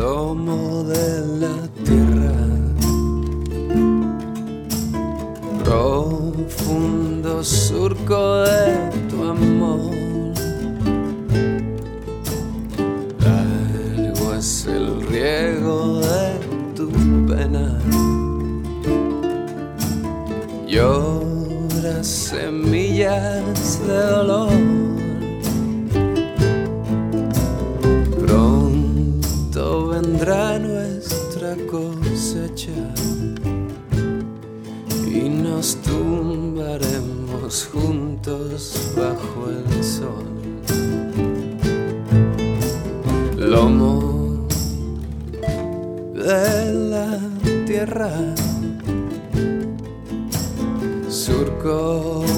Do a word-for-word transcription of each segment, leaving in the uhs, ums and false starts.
lomo de la tierra, profundo surco de tu amor. Largo es el riego de tu pena, llora semillas de dolor. Pronto vendrá nuestra cosecha y nos tumbaremos juntos bajo el sol. Lomo de la tierra, surcos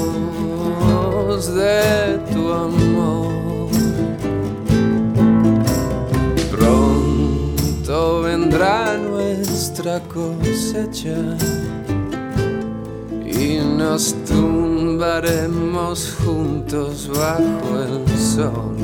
de tu amor. Pronto vendrá nuestra cosecha y nos tumbaremos juntos bajo el sol.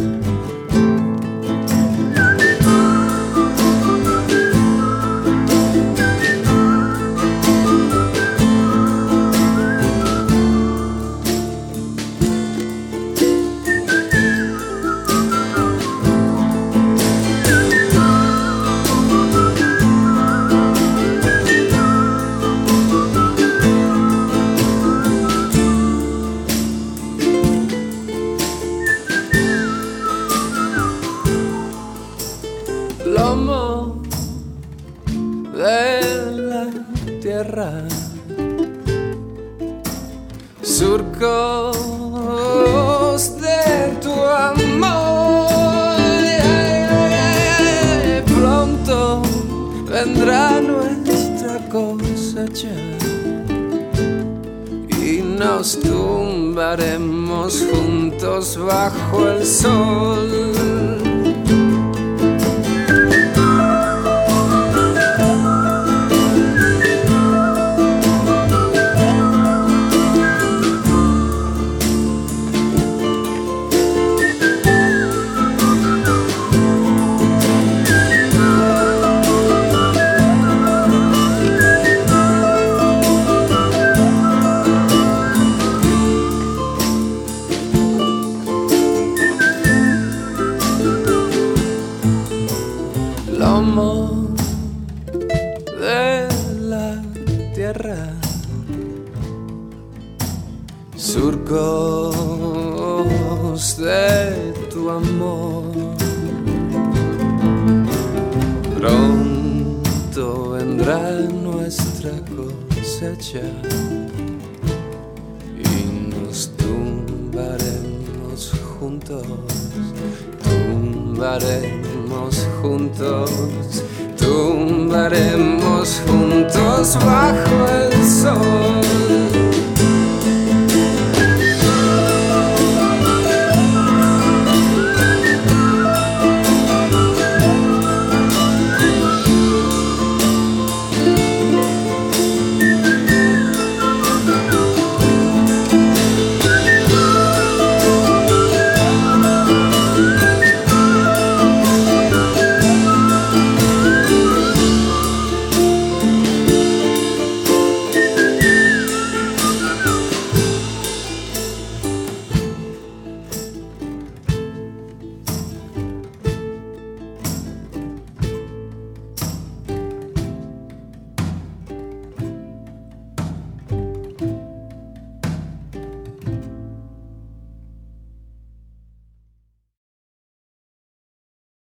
Lomo de la tierra, surcos de tu amor. Pronto vendrá nuestra cosecha y nos tumbaremos juntos bajo el sol. Lomo de la tierra, surcos de tu amor. Pronto vendrá nuestra cosecha y nos tumbaremos juntos. Tumbaremos juntos, tumbaremos juntos bajo el sol.